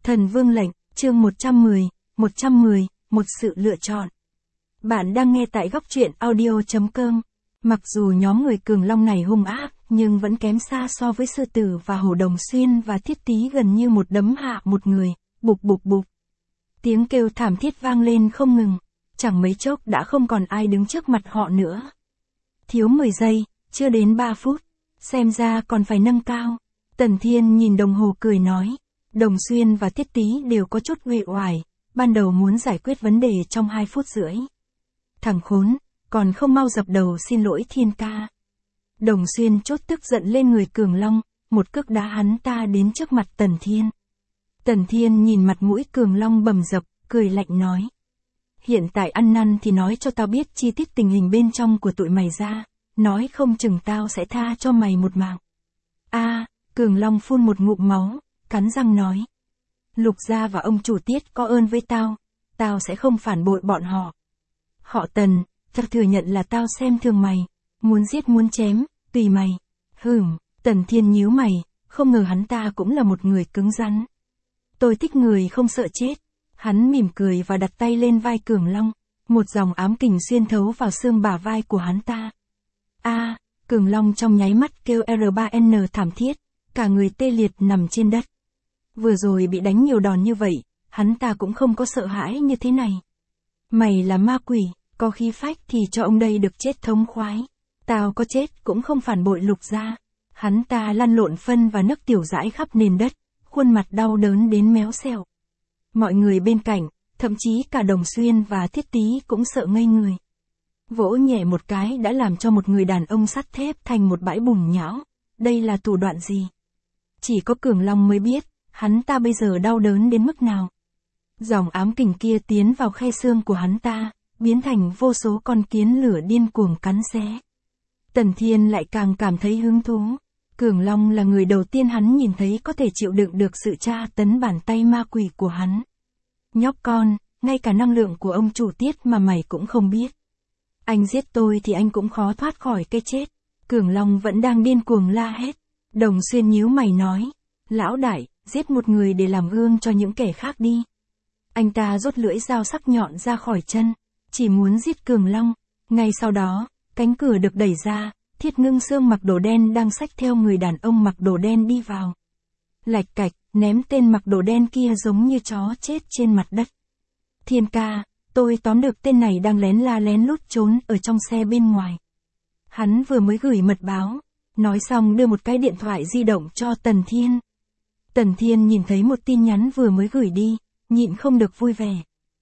Thần Vương lệnh, chương 110, một sự lựa chọn. Bạn đang nghe tại góc truyện audio.com. Mặc dù nhóm người Cường Long này hung ác, nhưng vẫn kém xa so với Sư Tử và Hổ Đồng Xuyên và Thiết Tý gần như một đấm hạ một người, bụp bụp bụp. Tiếng kêu thảm thiết vang lên không ngừng, chẳng mấy chốc đã không còn ai đứng trước mặt họ nữa. Thiếu 10 giây, chưa đến 3 phút, xem ra còn phải nâng cao. Tần Thiên nhìn đồng hồ cười nói. Đồng Xuyên và Thiết Tý đều có chút uể oải, ban đầu muốn giải quyết vấn đề trong 2 phút rưỡi. Thằng khốn, còn không mau dập đầu xin lỗi Thiên ca. Đồng Xuyên chốt tức giận lên người Cường Long, một cước đá hắn ta đến trước mặt Tần Thiên. Tần Thiên nhìn mặt mũi Cường Long bầm dập, cười lạnh nói. Hiện tại ăn năn thì nói cho tao biết chi tiết tình hình bên trong của tụi mày ra, nói không chừng tao sẽ tha cho mày một mạng. Cường Long phun một ngụm máu, cắn răng nói. Lục gia và ông chủ Tiết có ơn với tao sẽ không phản bội bọn họ. Họ Tần, thật thừa nhận là tao xem thường mày, muốn giết muốn chém, tùy mày. Tần Thiên nhíu mày, không ngờ hắn ta cũng là một người cứng rắn. Tôi thích người không sợ chết. Hắn mỉm cười và đặt tay lên vai Cường Long, một dòng ám kình xuyên thấu vào xương bả vai của hắn ta. Cường Long trong nháy mắt kêu R3N thảm thiết, cả người tê liệt nằm trên đất. Vừa rồi bị đánh nhiều đòn như vậy, hắn ta cũng không có sợ hãi như thế này. Mày là ma quỷ, có khí phách thì cho ông đây được chết thống khoái. Tao có chết cũng không phản bội Lục gia. Hắn ta lăn lộn phân và nước tiểu rãi khắp nền đất, khuôn mặt đau đớn đến méo xẹo. Mọi người bên cạnh, thậm chí cả Đồng Xuyên và Thiết Tý cũng sợ ngây người. Vỗ nhẹ một cái đã làm cho một người đàn ông sắt thép thành một bãi bùn nhão. Đây là thủ đoạn gì? Chỉ có Cường Long mới biết, hắn ta bây giờ đau đớn đến mức nào. Dòng ám kình kia tiến vào khe xương của hắn ta, biến thành vô số con kiến lửa điên cuồng cắn xé. Tần Thiên lại càng cảm thấy hứng thú. Cường Long là người đầu tiên hắn nhìn thấy có thể chịu đựng được sự tra tấn bàn tay ma quỷ của hắn. Nhóc con, ngay cả năng lượng của ông chủ Tiết mà mày cũng không biết. Anh giết tôi thì anh cũng khó thoát khỏi cái chết. Cường Long vẫn đang điên cuồng la hét. Đồng Xuyên nhíu mày nói. Lão đại, giết một người để làm gương cho những kẻ khác đi. Anh ta rút lưỡi dao sắc nhọn ra khỏi chân, chỉ muốn giết Cường Long. Ngay sau đó, cánh cửa được đẩy ra, Thiết Ngưng Sương mặc đồ đen đang xách theo người đàn ông mặc đồ đen đi vào. Lạch cạch, ném tên mặc đồ đen kia giống như chó chết trên mặt đất. Thiên ca, tôi tóm được tên này đang lén la lén lút trốn ở trong xe bên ngoài. Hắn vừa mới gửi mật báo, nói xong đưa một cái điện thoại di động cho Tần Thiên. Tần Thiên nhìn thấy một tin nhắn vừa mới gửi đi, nhịn không được vui vẻ.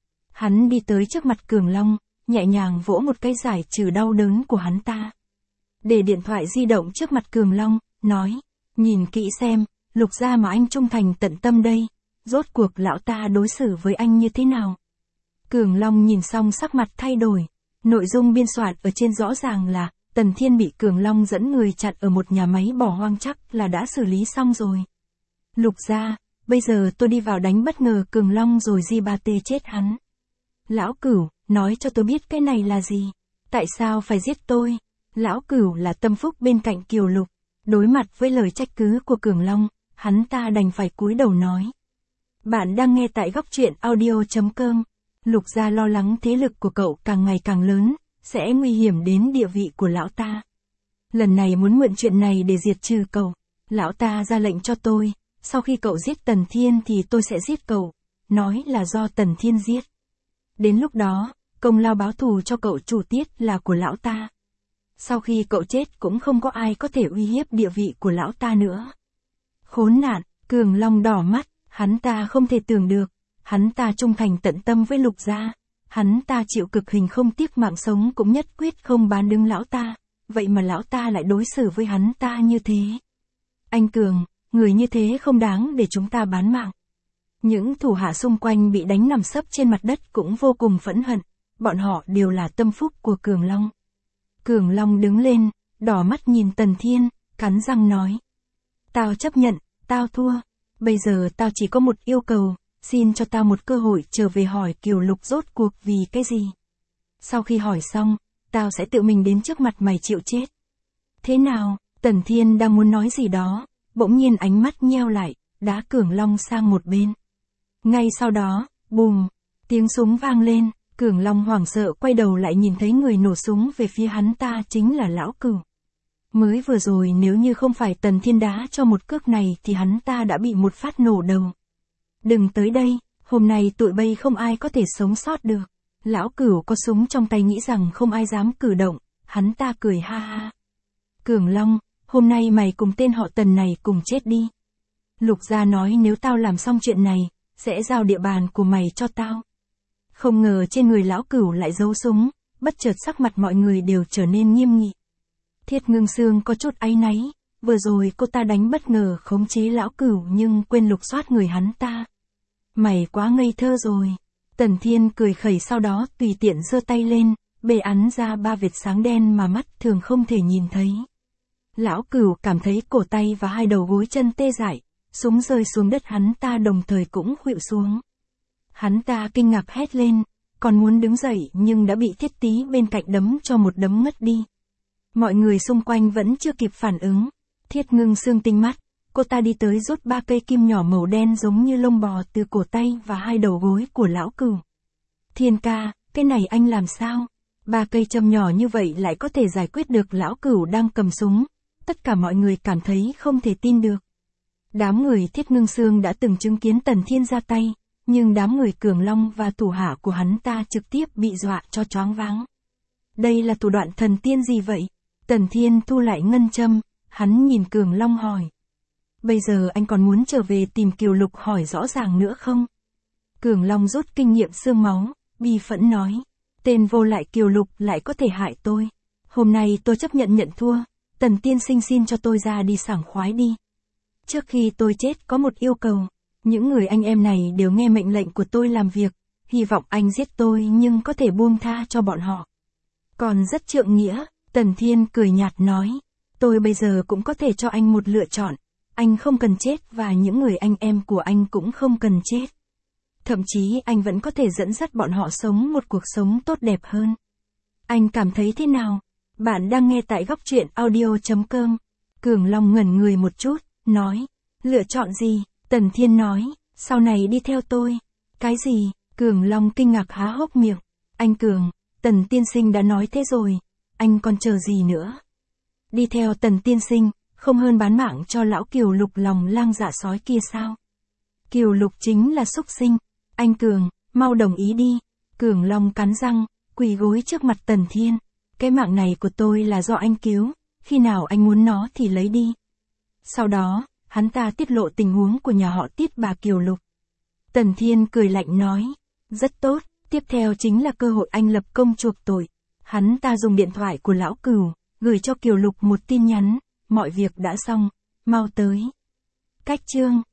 Hắn đi tới trước mặt Cường Long, nhẹ nhàng vỗ một cái giải trừ đau đớn của hắn ta. Để điện thoại di động trước mặt Cường Long, nói, nhìn kỹ xem, Lục gia mà anh trung thành tận tâm đây, rốt cuộc lão ta đối xử với anh như thế nào. Cường Long nhìn xong sắc mặt thay đổi, nội dung biên soạn ở trên rõ ràng là, Tần Thiên bị Cường Long dẫn người chặn ở một nhà máy bỏ hoang chắc là đã xử lý xong rồi. Lục gia, bây giờ tôi đi vào đánh bất ngờ Cường Long rồi Di3T chết hắn. Lão Cửu, nói cho tôi biết cái này là gì? Tại sao phải giết tôi? Lão Cửu là tâm phúc bên cạnh Kiều Lục. Đối mặt với lời trách cứ của Cường Long, hắn ta đành phải cúi đầu nói. Bạn đang nghe tại góc truyện audio.com. Lục gia lo lắng thế lực của cậu càng ngày càng lớn, sẽ nguy hiểm đến địa vị của lão ta. Lần này muốn mượn chuyện này để diệt trừ cậu. Lão ta ra lệnh cho tôi, sau khi cậu giết Tần Thiên thì tôi sẽ giết cậu. Nói là do Tần Thiên giết. Đến lúc đó, công lao báo thù cho cậu chủ Tiết là của lão ta. Sau khi cậu chết cũng không có ai có thể uy hiếp địa vị của lão ta nữa. Khốn nạn, Cường Long đỏ mắt, hắn ta không thể tưởng được, hắn ta trung thành tận tâm với Lục gia, hắn ta chịu cực hình không tiếc mạng sống cũng nhất quyết không bán đứng lão ta, vậy mà lão ta lại đối xử với hắn ta như thế. Anh Cường, người như thế không đáng để chúng ta bán mạng. Những thủ hạ xung quanh bị đánh nằm sấp trên mặt đất cũng vô cùng phẫn hận, bọn họ đều là tâm phúc của Cường Long. Cường Long đứng lên, đỏ mắt nhìn Tần Thiên, cắn răng nói. Tao chấp nhận, tao thua. Bây giờ tao chỉ có một yêu cầu, xin cho tao một cơ hội trở về hỏi Kiều Lục rốt cuộc vì cái gì. Sau khi hỏi xong, tao sẽ tự mình đến trước mặt mày chịu chết. Thế nào? Tần Thiên đang muốn nói gì đó, bỗng nhiên ánh mắt nheo lại, đá Cường Long sang một bên. Ngay sau đó, bùm, tiếng súng vang lên, Cường Long hoảng sợ quay đầu lại nhìn thấy người nổ súng về phía hắn ta chính là Lão Cửu. Mới vừa rồi nếu như không phải Tần Thiên đá cho một cước này thì hắn ta đã bị một phát nổ đầu. Đừng tới đây, hôm nay tụi bay không ai có thể sống sót được. Lão Cửu có súng trong tay nghĩ rằng không ai dám cử động, hắn ta cười ha ha. Cường Long, hôm nay mày cùng tên họ Tần này cùng chết đi. Lục Gia nói nếu tao làm xong chuyện này, sẽ giao địa bàn của mày cho tao. Không ngờ trên người Lão Cửu lại giấu súng, bất chợt sắc mặt mọi người đều trở nên nghiêm nghị. Thiết Ngưng Sương có chút áy náy, vừa rồi cô ta đánh bất ngờ khống chế Lão Cửu nhưng quên lục soát người hắn ta. Mày quá ngây thơ rồi. Tần Thiên cười khẩy sau đó tùy tiện giơ tay lên, bê ắn ra 3 vệt sáng đen mà mắt thường không thể nhìn thấy. Lão Cửu cảm thấy cổ tay và 2 đầu gối chân tê dại, súng rơi xuống đất hắn ta đồng thời cũng khuỵu xuống. Hắn ta kinh ngạc hét lên, còn muốn đứng dậy nhưng đã bị Thiết Tý bên cạnh đấm cho một đấm ngất đi. Mọi người xung quanh vẫn chưa kịp phản ứng. Thiết Ngưng Sương tinh mắt, cô ta đi tới rút 3 cây kim nhỏ màu đen giống như lông bò từ cổ tay và 2 đầu gối của Lão Cửu. Thiên ca, cái này anh làm sao? 3 cây châm nhỏ như vậy lại có thể giải quyết được Lão Cửu đang cầm súng. Tất cả mọi người cảm thấy không thể tin được. Đám người Thiết Ngưng Sương đã từng chứng kiến Tần Thiên ra tay, nhưng đám người Cường Long và thủ hạ của hắn ta trực tiếp bị dọa cho choáng váng. Đây là thủ đoạn thần tiên gì vậy? Tần Thiên thu lại ngân châm, hắn nhìn Cường Long hỏi. Bây giờ anh còn muốn trở về tìm Kiều Lục hỏi rõ ràng nữa không? Cường Long rút kinh nghiệm xương máu, bi phẫn nói. Tên vô lại Kiều Lục lại có thể hại tôi. Hôm nay tôi chấp nhận thua, Tần tiên sinh xin cho tôi ra đi sảng khoái đi. Trước khi tôi chết có một yêu cầu. Những người anh em này đều nghe mệnh lệnh của tôi làm việc, hy vọng anh giết tôi nhưng có thể buông tha cho bọn họ. Còn rất trượng nghĩa, Tần Thiên cười nhạt nói, tôi bây giờ cũng có thể cho anh một lựa chọn, anh không cần chết và những người anh em của anh cũng không cần chết. Thậm chí anh vẫn có thể dẫn dắt bọn họ sống một cuộc sống tốt đẹp hơn. Anh cảm thấy thế nào? Bạn đang nghe tại góc truyện audio.com. Cường Long ngẩn người một chút, nói, lựa chọn gì? Tần Thiên nói, sau này đi theo tôi. Cái gì? Cường Long kinh ngạc há hốc miệng. Anh Cường, Tần tiên sinh đã nói thế rồi, anh còn chờ gì nữa? Đi theo Tần tiên sinh, không hơn bán mạng cho lão Kiều Lục lòng lang dạ sói kia sao? Kiều Lục chính là súc sinh. Anh Cường, mau đồng ý đi. Cường Long cắn răng, quỳ gối trước mặt Tần Thiên. Cái mạng này của tôi là do anh cứu, khi nào anh muốn nó thì lấy đi. Sau đó, hắn ta tiết lộ tình huống của nhà họ Tiết bà Kiều Lục. Tần Thiên cười lạnh nói, rất tốt, tiếp theo chính là cơ hội anh lập công chuộc tội. Hắn ta dùng điện thoại của lão Cửu, gửi cho Kiều Lục một tin nhắn, mọi việc đã xong, mau tới. Cách chương